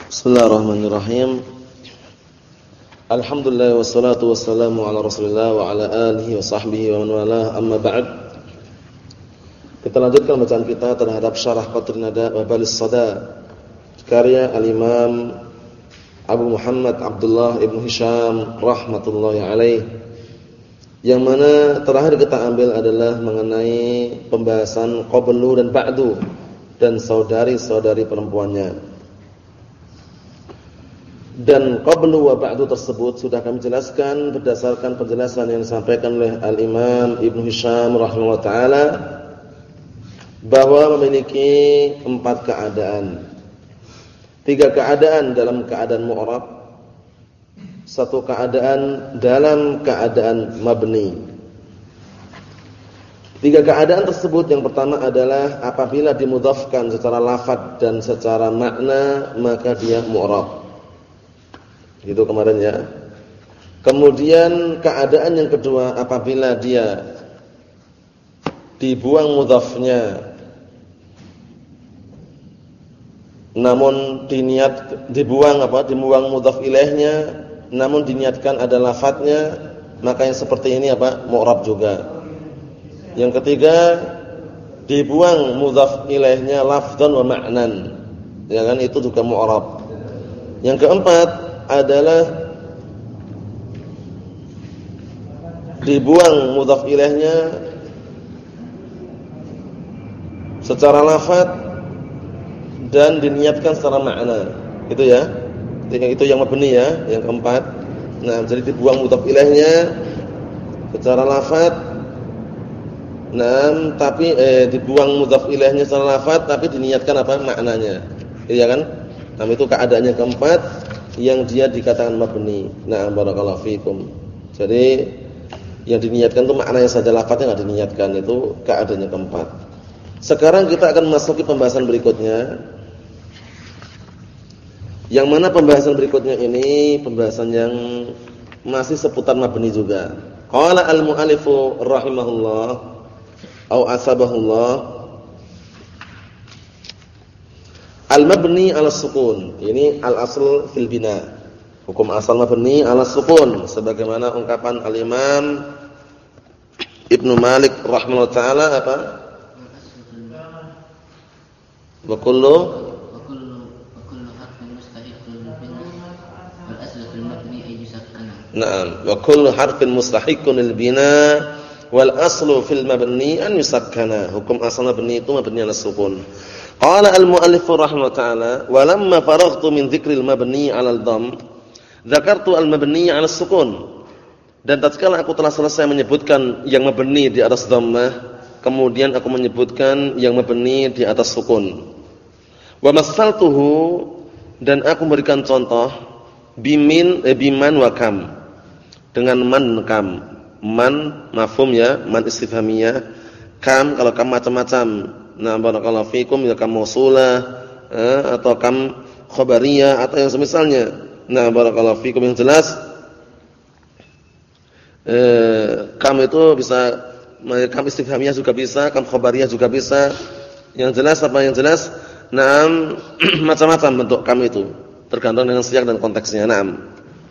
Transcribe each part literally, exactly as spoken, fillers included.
Bismillahirrahmanirrahim. Alhamdulillah wassalatu wassalamu ala Rasulillah wa ala alihi wa sahbihi wa man walah, amma ba'd. Kita lanjutkan bacaan kita terhadap Syarah Qatrun Nada wa Balis Sada karya Al-Imam Abu Muhammad Abdullah Ibn Hisham rahmatullahi alaih. Yang mana terakhir kita ambil adalah mengenai pembahasan qablu dan ba'du dan saudari-saudari perempuannya. Dan qablu wa ba'du tersebut sudah kami jelaskan berdasarkan penjelasan yang disampaikan oleh Al-Imam Ibn Hisham rahimahullah ta'ala bahwa memiliki empat keadaan. Tiga keadaan dalam keadaan mu'rab, satu keadaan dalam keadaan mabni. Tiga keadaan tersebut yang pertama adalah apabila dimudhafkan secara lafadz dan secara makna maka dia mu'rab. Itu kemarin ya. Kemudian keadaan yang kedua apabila dia dibuang mudhafnya namun diniat dibuang apa dibuang mudhaf ilaihnya namun diniatkan ada lafadznya, maka yang seperti ini apa? Mu'rab juga. Yang ketiga dibuang mudhaf ilaihnya lafdzan wa ma'nan. Ya kan, itu juga mu'rab. Yang keempat adalah dibuang mudhaf ilaihnya secara lafadz dan diniatkan secara makna. Itu ya. Itu yang mabni ya, yang keempat. Nah, jadi dibuang mudhaf ilaihnya secara lafadz. Nah, tapi eh dibuang mudhaf ilaihnya secara lafadz tapi diniatkan apa? Maknanya. Iya kan? Nah, itu keadaannya keempat yang dia dikatakan mabni. Nah, barakallahu fikum. Jadi yang diniatkan itu maknanya saja, lafadznya enggak diniatkan, itu keadaannya keempat. Sekarang kita akan memasuki pembahasan berikutnya. Yang mana pembahasan berikutnya ini pembahasan yang masih seputar mabni juga. Qala al-mu'allifu rahimahullah au asabahullah al-mabni 'ala sukun. Ini al-asl fil bina. Hukum asal mabni 'ala sukun sebagaimana ungkapan al-Imam Ibnu Malik rahimahullah taala apa? Wa kullu wa kullu wa kullu harfin mustahiqqun lil bina wal asl fil mabni ay yusakkana. Naam, wa kullu harfin mustahiqqun lil bina wal aslu fil mabni an yusakkana. Hukum asal mabni itu mabni 'ala sukun. Qala al-mu'allif rahimahullah ta'ala wa lamma faraghtu min dzikril mabni 'ala al-dhamm dzakartu al-mabni 'ala as-sukun. Dan tatkala aku telah selesai menyebutkan yang mabni di atas dhammah, kemudian aku menyebutkan yang mabni di atas sukun. Wa masaltuhu, dan aku memberikan contoh bimin eh, biman wa kam, dengan man kam. Man mafhum ya, man istifhamiyah. Kam kalau kam macam-macam. Nah, barakallahu fikum, ya kam mausulah eh, atau kam khabariyah atau yang semisalnya. Nah, barakallahu fikum, yang jelas eh, kam itu bisa kam istifhamiyah juga bisa, kam khabariyah juga bisa. Yang jelas apa yang jelas? Naam, macam-macam bentuk kam itu, tergantung dengan siyak dan konteksnya. Naam.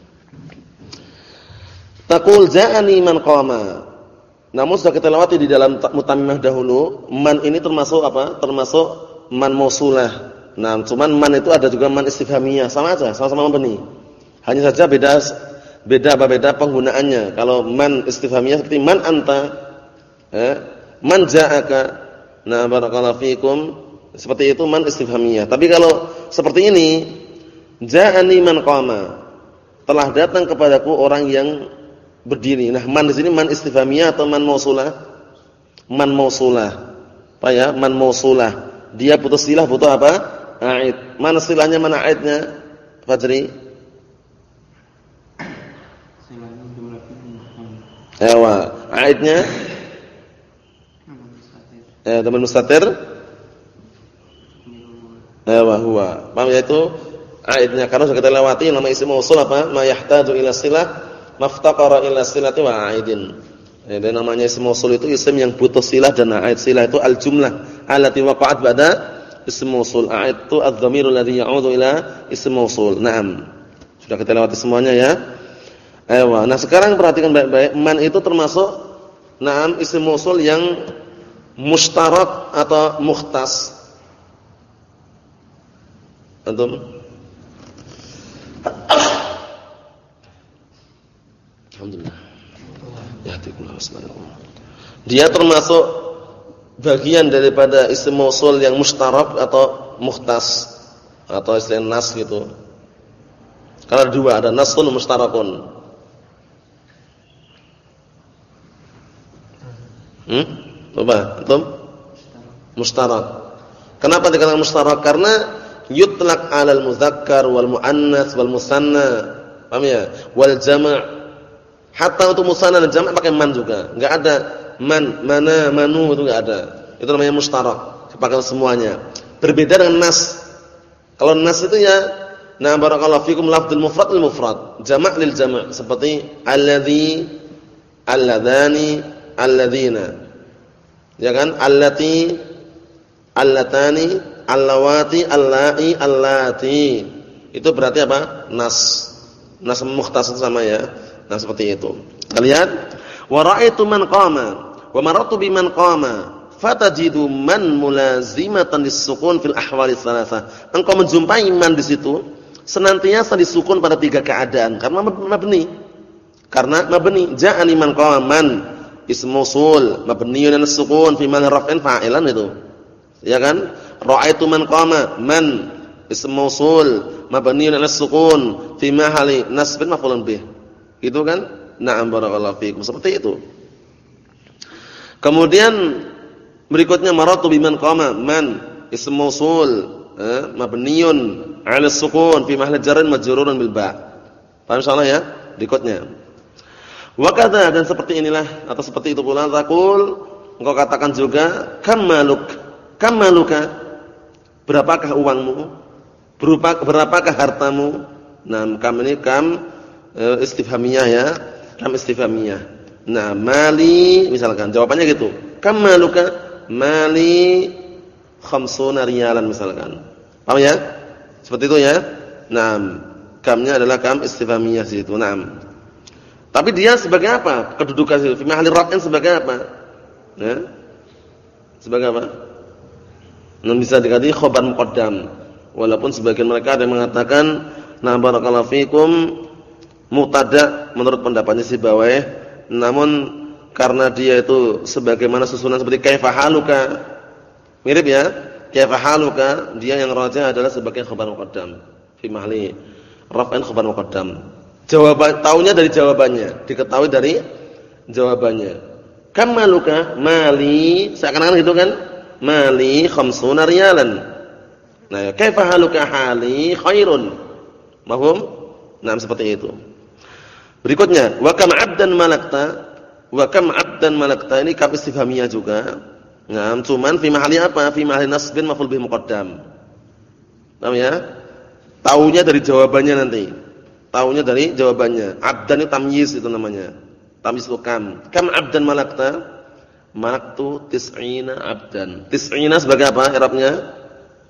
Taqul ja'ani man qama. Namun sudah kita lewati di dalam mutammimah dahulu, man ini termasuk apa? Termasuk man mausulah. Nah, cuman man itu ada juga man istifhamiyah, sama aja, sama-sama mabni. Hanya saja beda beda apa beda penggunaannya. Kalau man istifhamiyah seperti man anta, eh, man ja'aka. Nah, barakallahu fikum, seperti itu man istifhamiyah. Tapi kalau seperti ini, ja'ani man qama. Telah datang kepadaku orang yang berdiri. Nah, man di sini man istifhamiyah atau man mausulah? Man mausulah. Apa ya? Man mausulah. Dia butuh silah, butuh apa? A'id. Mana silahnya, mana a'idnya? Fajri. Silahnya jumlah fi'il. Ewa, a'idnya? Eh, teman mustatir. Ewa huwa. Paham ya itu? A'idnya karena sudah kita lewati nama isim mausul apa? Ma yahtaju ila silah. Maftaqara ila silati wa a'idin. Dan namanya isim mausul itu isim yang butuh silah dan a'id. Silah itu al-jumlah allati waqa'at ba'da ism mausul. A'id itu adz-dhamirul ladzi ya'udzu ila ism mausul. Naam. Sudah kita lewati semuanya ya. Ayo. Nah, sekarang perhatikan baik-baik. Man itu termasuk naam ism mausul yang mustarak atau mukhtas. Antum? Alhamdulillah. Yahdikumullah subhanahu. Dia termasuk bagian daripada isim mausul yang mustarak atau mukhtas atau istilah nas gitu. Karena dua, ada nasun mustarakun. Hmm? Coba, antum? Mustarak. Kenapa dikatakan mustarak? Karena yutlaq 'alal mudzakkar wal muannats wal musanna. Paham ya? Wal jama'. Hatta untuk musanna dan jama' pakai man juga. Enggak ada man, mana, manu itu enggak ada. Itu namanya mustarak, dipakai semuanya. Berbeda dengan nas. Kalau nas itu ya, na barakallahu fikum lafdzul mufrad lil mufrad, jama' lil jama', seperti alladzi, alladzani, alladzina. Ya kan? Allati, allatani, allawati, allai, allati. Itu berarti apa? Nas. Nas mukhtas sama ya. Nah, seperti itu. Kita lihat, wa ra'aitu man qama wa marartu biman qama fatajidu man mulazimatan lis-sukun fil ahwali tsalatsah. Engkau menjumpai man di situ senantiasa disukun pada tiga keadaan karena mabni. Karena mabni, ja'ani man qama man ism mausul mabniun 'ala sukun fi mahall raf'in fa'ilan itu. Ya kan? Ra'aitu man qama man ism mausul mabniun 'ala sukun fi mahalli nasbin maf'ulun bih. Itu kan? Na'am barakallahu fikum. Seperti itu. Kemudian berikutnya maratu biman qama man ism mausul eh, mabniun 'ala sukun fi mahalli jarrin majrurun bil ba'. Paham insyaallah ya? Berikutnya. Wa kadza, dan seperti inilah atau seperti itu pula taqul, engkau katakan juga kamaluk. Kamaluka, berapakah uangmu? Berapa berapakah hartamu? Nah, kam ini kam istifhamiyah ya, kam istifhamiyah. Nah, mali misalkan jawabannya gitu. Kam maluka? Mali khamsuna riyalan misalkan. Paham ya? Seperti itu ya. Nah, kamnya adalah kam istifhamiyah situ. Naam. Tapi dia sebagai apa? Kedudukan situ. Fi mahalli raf'in sebagai apa? Ya. Sebagai apa? Nah, bisa dikatakan khabar muqaddam. Walaupun sebagian mereka ada yang mengatakan na barakallahu fikum mubtada menurut pendapatnya Sibawayh, namun karena dia itu sebagaimana susunan seperti kaifa haluka, mirip ya, kaifa haluka, dia yang rajih adalah sebagai khabar muqaddam fi mahalli raf'in khabar muqaddam. Jawaban taunya dari jawabannya, diketahui dari jawabannya. Kam maluka? Mali, seakan-akan gitu kan? Mali khamsuna riyalan. Nah, kaifa haluka? Hali khairun. Mahum? Nah, seperti itu. Berikutnya, wa kam 'abdan malakta? Wa kam 'abdan malakta, ini kam istifhamiyah juga. Nah, cuman fi mahalli apa? Fi mahalli nasbin maf'ul bih muqaddam. Paham ya? Taunya dari jawabannya nanti. Taunya dari jawabannya. 'Abdan itu tamyiz itu namanya. Tamyiz itu kam. Kam 'abdan malakta? Malaktu tis'ina 'abdan. Tis'ina sebagai apa i'rabnya?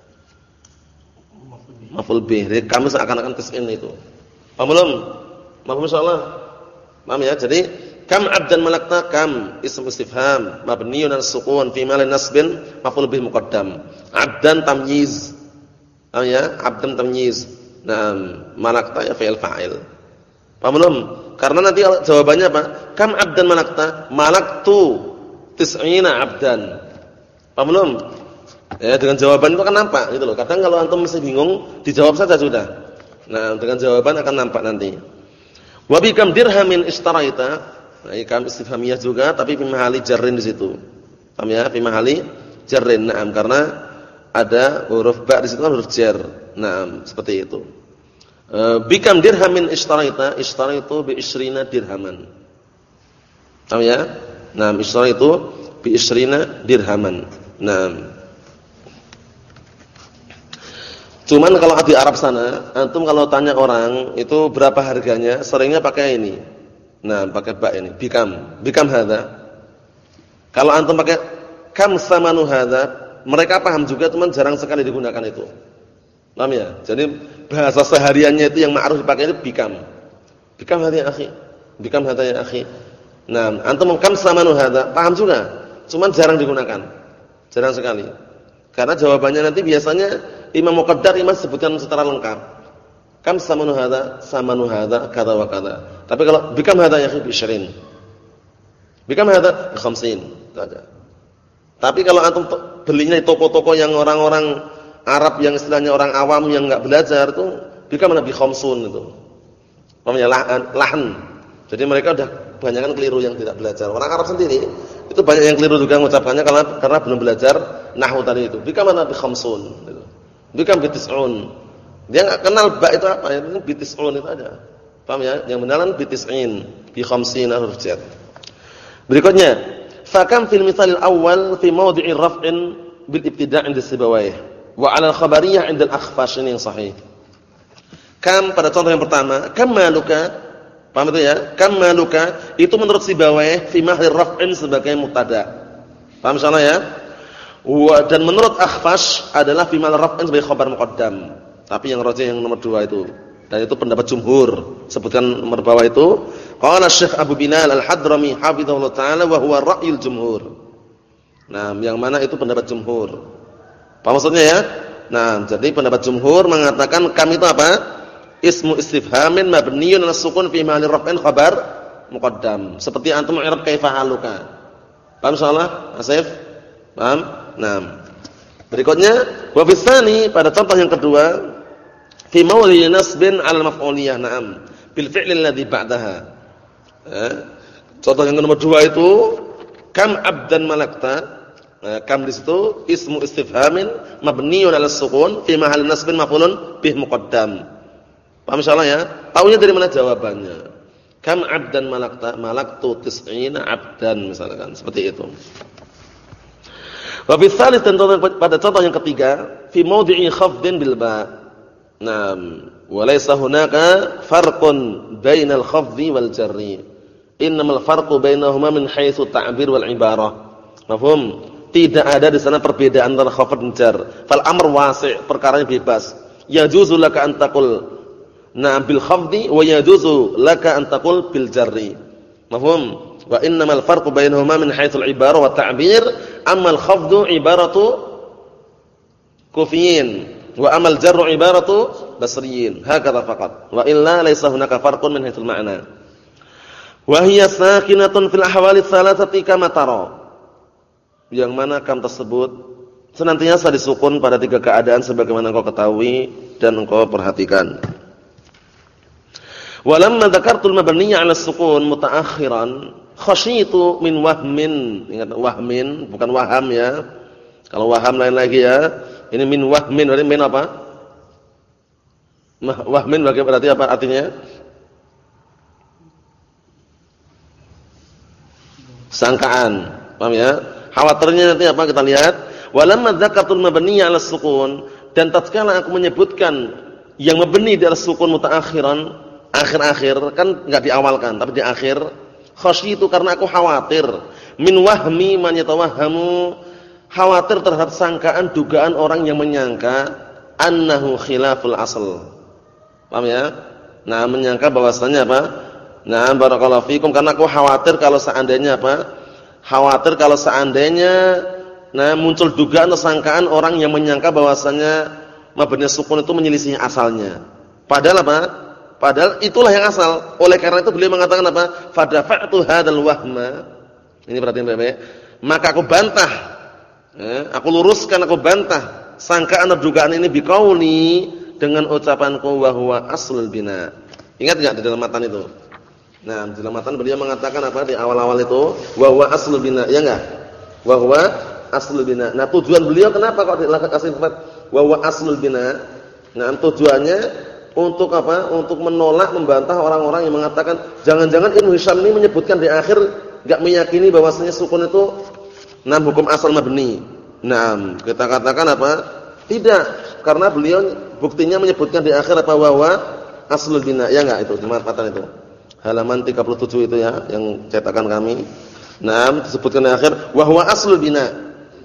Maf'ul bih. Jadi kam seakan-akan tis'in itu. Paham belum? Paham insyaallah? Paham ya? Jadi kam 'abdan malakta, kam ism istifham mabniun 'ala sukun fi mahall nasbin maf'ul bih muqaddam. 'Abdan tamyiz. Paham ya? 'Abdan tamyiz. Nah, malakta ya fi'il fa'il. Paham belum? Karena nanti jawabannya apa? Kam 'abdan malakta? Malaktu tis'ina 'abdan. Paham belum? Ya, dengan jawaban itu akan nampak gitu loh. Kadang kalau antum masih bingung, dijawab saja sudah. Nah, dengan jawaban akan nampak nanti. Wa bi kam dirhamin ishtaraita? Nah, ini kam istifhamiyah juga tapi fi mahalli jarrin di situ. Paham ya? Fi mahalli jarrin. Naam, karena ada huruf ba di situ kan huruf jar. Naam, seperti itu. E, bi kam dirhamin ishtaraita? Ishtaraitu bi ishrina dirhaman. Paham ya? Naam, ishtaraitu bi ishrina dirhaman. Naam. Cuman kalau di Arab sana, antum kalau tanya orang itu berapa harganya, seringnya pakai ini. Nah, pakai ba ini, bikam. Bikam hadza. Kalau antum pakai kam samanu hadza, mereka paham juga cuman jarang sekali digunakan itu. Paham ya? Jadi bahasa sehariannya itu yang ma'ruf dipakai itu bikam. Bikam hadza ya akhi. Bikam hadza ya akhi. Nah, antum kam samanu hadza? Paham juga. Cuman jarang digunakan. Jarang sekali. Karena jawabannya nanti biasanya imam muqaddar imam sebutkan secara lengkap. Kam samanu hadza? Samanu hadza kadza wa kadza. Tapi kalau bikam hadza ya akhi bi ishirin. Bikam hadza bi khamsin. Itu aja. Tapi kalau antum belinya di toko-toko yang orang-orang Arab yang istilahnya orang awam yang enggak belajar itu bikam nabi khamsun itu. Namanya lahan. Jadi mereka udah kebanyakan keliru yang tidak belajar. Orang Arab sendiri itu banyak yang keliru juga mengucapkannya karena karena belum belajar nahwu tadi itu. Bikam nabi khamsun gitu. Bikam bi tis'un. Dia enggak kenal ba itu apa, itu bi tis'un itu aja. Paham ya? Yang benaran bi tis'in, bi khamsin huruf jar. Berikutnya fakam fil mithalil awal fi mawdi'i raf'in bil ibtida' 'inda Sibawayh wa 'ala al-khabariyah 'inda al-Akhfash, ini yang sahih. Kam pada contoh yang pertama, kam maluka, paham itu ya? Kam maluka itu menurut Sibawayh fi mahlir raf'in sebagai mubtada. Paham insyaallah ya? Wa dan menurut Akhfash adalah fi mahlir raf'in sebagai khabar muqaddam. Tapi yang rajih yang nomor dua itu. Dan itu pendapat jumhur. Sebutkan nomor bawah itu. Qala Syekh Abu Bilal Al-Hadrami hafizahullah taala wa huwa ra'yul jumhur. Nah, yang mana itu pendapat jumhur. Apa maksudnya ya? Nah, jadi pendapat jumhur mengatakan kam itu apa? Ismu istifhamin mabniyun 'ala sukun fi mahalli raf'in khabar muqaddam. Seperti antum i'rab kaifa haluka. Paham insyaallah? Asif? Paham? Nah. Berikutnya wa fi tsani pada contoh yang kedua fi mawdi nasbin 'ala al-maf'uliyah, na'am, bil fi'li alladhi ba'daha. Eh, contoh yang nomor dua itu kam abdan malakta. Nah, kam di situ ismu istifhamin mabniun 'ala sukun fi mahalli nasbin maf'ulun bih muqaddam. Paham insyaallah ya? Taunya dari mana jawabannya? Kam abdan malakta? Malaktu tis'ina abdan misalkan, seperti itu. Wa fi tsalits, pada contoh yang ketiga fi mawdi'i khafdin bil ba'. Naam, wa laysa hunaka farqun bainal khafdhi wal jarri. Innamal farqu bainahuma min haitsu ta'bir wal ibarah. Mafhum? Tidak ada di sana perbedaan antara khafd dan jar. Fal amr wasi', perkaranya bebas. Yajuzu laka an taqul na'am bil khafdhi wa yajuzu laka an taqul bil jarri. Mafhum? Wa innamal farqu bainahuma min haitsul ibarah wa ta'bir, amma al khafdhu ibaratu kufiyin wa amal jarru ibaratu basriyin, hakadha faqat, wa illa laysa hunaka farqun min haitsul ma'na. Wa hiya sakinatun fil ahwali tsalatsati kama tara. Yang mana kam tersebut senantiasa disukun pada tiga keadaan sebagaimana engkau ketahui dan engkau perhatikan. Walamma dzakartul mabniyya 'ala sukun mutaakhiran khasyitu min wahmin. Ingat wahmin bukan waham ya. Kalau waham lain lagi ya. Ini min wahmin, berarti min apa? Wahmin berarti apa artinya? Sangkaan. Paham ya? Khawatirnya nanti apa kita lihat? Walamma dzakatul mabniyya 'ala sukun, dan tatkala aku menyebutkan yang mabni di atas sukun mutaakhiran, akhir-akhir kan enggak diawalkan tapi di akhir, khasyitu karena aku khawatir, min wahmi man yatawahhamu, khawatir terhadap sangkaan dugaan orang yang menyangka annahu khilaful asl. Paham ya? Nah, menyangka bahwasanya apa? Nah, barakallahu fikum, karena aku khawatir kalau seandainya apa? Khawatir kalau seandainya nah muncul dugaan atau sangkaan orang yang menyangka bahwasanya mabni sukun itu menyelisih asalnya. Padahal apa? Padahal itulah yang asal. Oleh karena itu beliau mengatakan apa? Fadafa'tu hadzal wahma. Ini perhatian baik-baik. Maka aku bantah, eh, aku luruskan, aku bantah sangkaan atau dugaan ini biqauli, dengan ucapanku wa huwa aslul bina. Ingat enggak di dalam matan itu? Nah, di dalam matan beliau mengatakan apa di awal-awal itu? Wa huwa aslul bina, ya enggak? Wa huwa aslul bina. Nah, tujuan beliau kenapa kok dikasih sifat wa huwa aslul bina? Nah, tujuannya untuk apa? Untuk menolak, membantah orang-orang yang mengatakan jangan-jangan Ibnu Hisham ini menyebutkan di akhir enggak meyakini bahwasanya sukun itu enam hukum asal mabni. Nah, kita katakan apa? Tidak, karena beliau buktinya menyebutkan di akhir apa? Wa huwa aslul bina. Ya enggak itu di matan itu? Halaman tiga puluh tujuh itu ya, yang cetakan kami. Nah, disebutkan di akhir wa huwa aslul bina.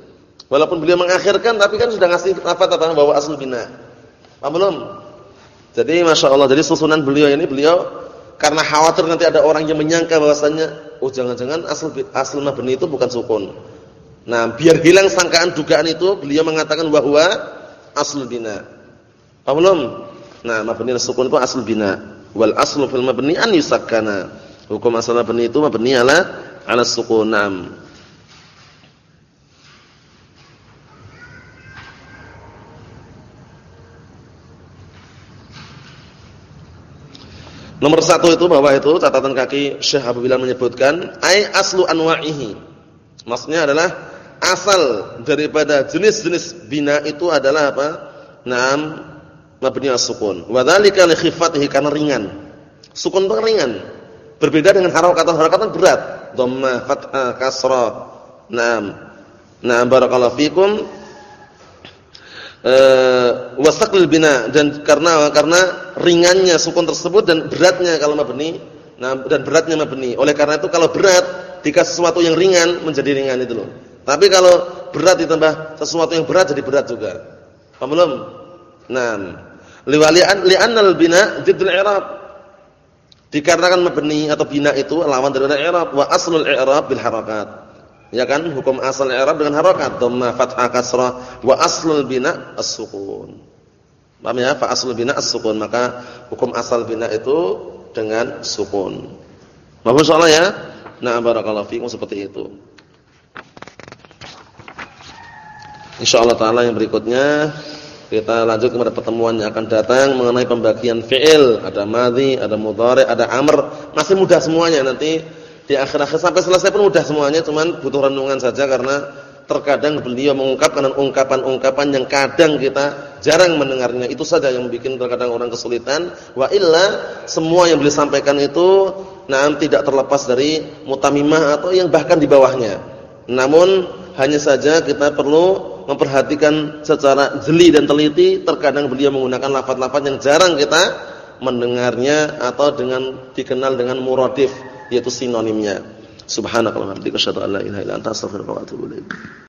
Walaupun beliau mengakhirkan tapi kan sudah ngasih lafaz apa bahwa aslul bina. Paham belum? Jadi Masya Allah, jadi susunan beliau ini beliau karena khawatir nanti ada orang yang menyangka bahwasanya oh jangan-jangan asal asal mabni itu bukan sukun. Nah, biar hilang sangkaan dugaan itu, beliau mengatakan bahwa aslul bina. Paham belum? Nah, mabni sukun itu aslul bina. Wal aslu fil mabni an yusakkana. Hukum asal mabni itu mabni ala ala sukun. Naam. Nomor satu itu bawah itu catatan kaki Syekh Abu Bilal menyebutkan ai aslu anwa'ihi. Maksudnya adalah asal daripada jenis-jenis bina itu adalah apa? Naam, mabni as-sukun. Wa dzalika li khifatihi, karena ringan. Sukun itu ringan. Berbeda dengan harakat, harakat kan berat. Dhammah, fathah, kasrah. Naam. Naam, barakallahu fikum. Eh wasaqlil bina, dan karena karena ringannya sukun tersebut dan beratnya kalau mabni, nah dan beratnya mabni. Oleh karena itu kalau berat dikasih sesuatu yang ringan menjadi ringan itu loh. Tapi kalau berat ditambah sesuatu yang berat jadi berat juga. Paham belum? Naam. Liwali'an li'annal bina diddul i'rab. Dikarenakan mabni atau bina itu lawan dari i'rab, wa aslul i'rab bil harakat. Ya kan, hukum asal i'rab dengan harakat, dhammah, fathah, kasrah, wa aslul bina as-sukun. Paham ya? Fa aslul bina as-sukun, maka hukum asal bina itu dengan sukun. Paham insyaallah ya? Nah, barakallahu fiikum, seperti itu. Insyaallah taala yang berikutnya kita lanjut kepada pertemuan yang akan datang mengenai pembagian fi'il, ada madhi, ada mudhari', ada amr, masih mudah semuanya nanti. Di akhir-akhir sampai selesai pun mudah semuanya, cuman butuh renungan saja karena terkadang beliau mengungkapkan ungkapan-ungkapan yang kadang kita jarang mendengarnya. Itu saja yang bikin terkadang orang kesulitan. Wa illa semua yang beliau sampaikan itu nah tidak terlepas dari mutamimah atau yang bahkan di bawahnya. Namun hanya saja kita perlu memperhatikan secara jeli dan teliti, terkadang beliau menggunakan lafaz-lafaz yang jarang kita mendengarnya atau dengan dikenal dengan muradif, yaitu sinonimnya. Subhanakallahumma wa bihamdika asyhadu an la ilaha illa anta astaghfiruka wa atubu ilaik.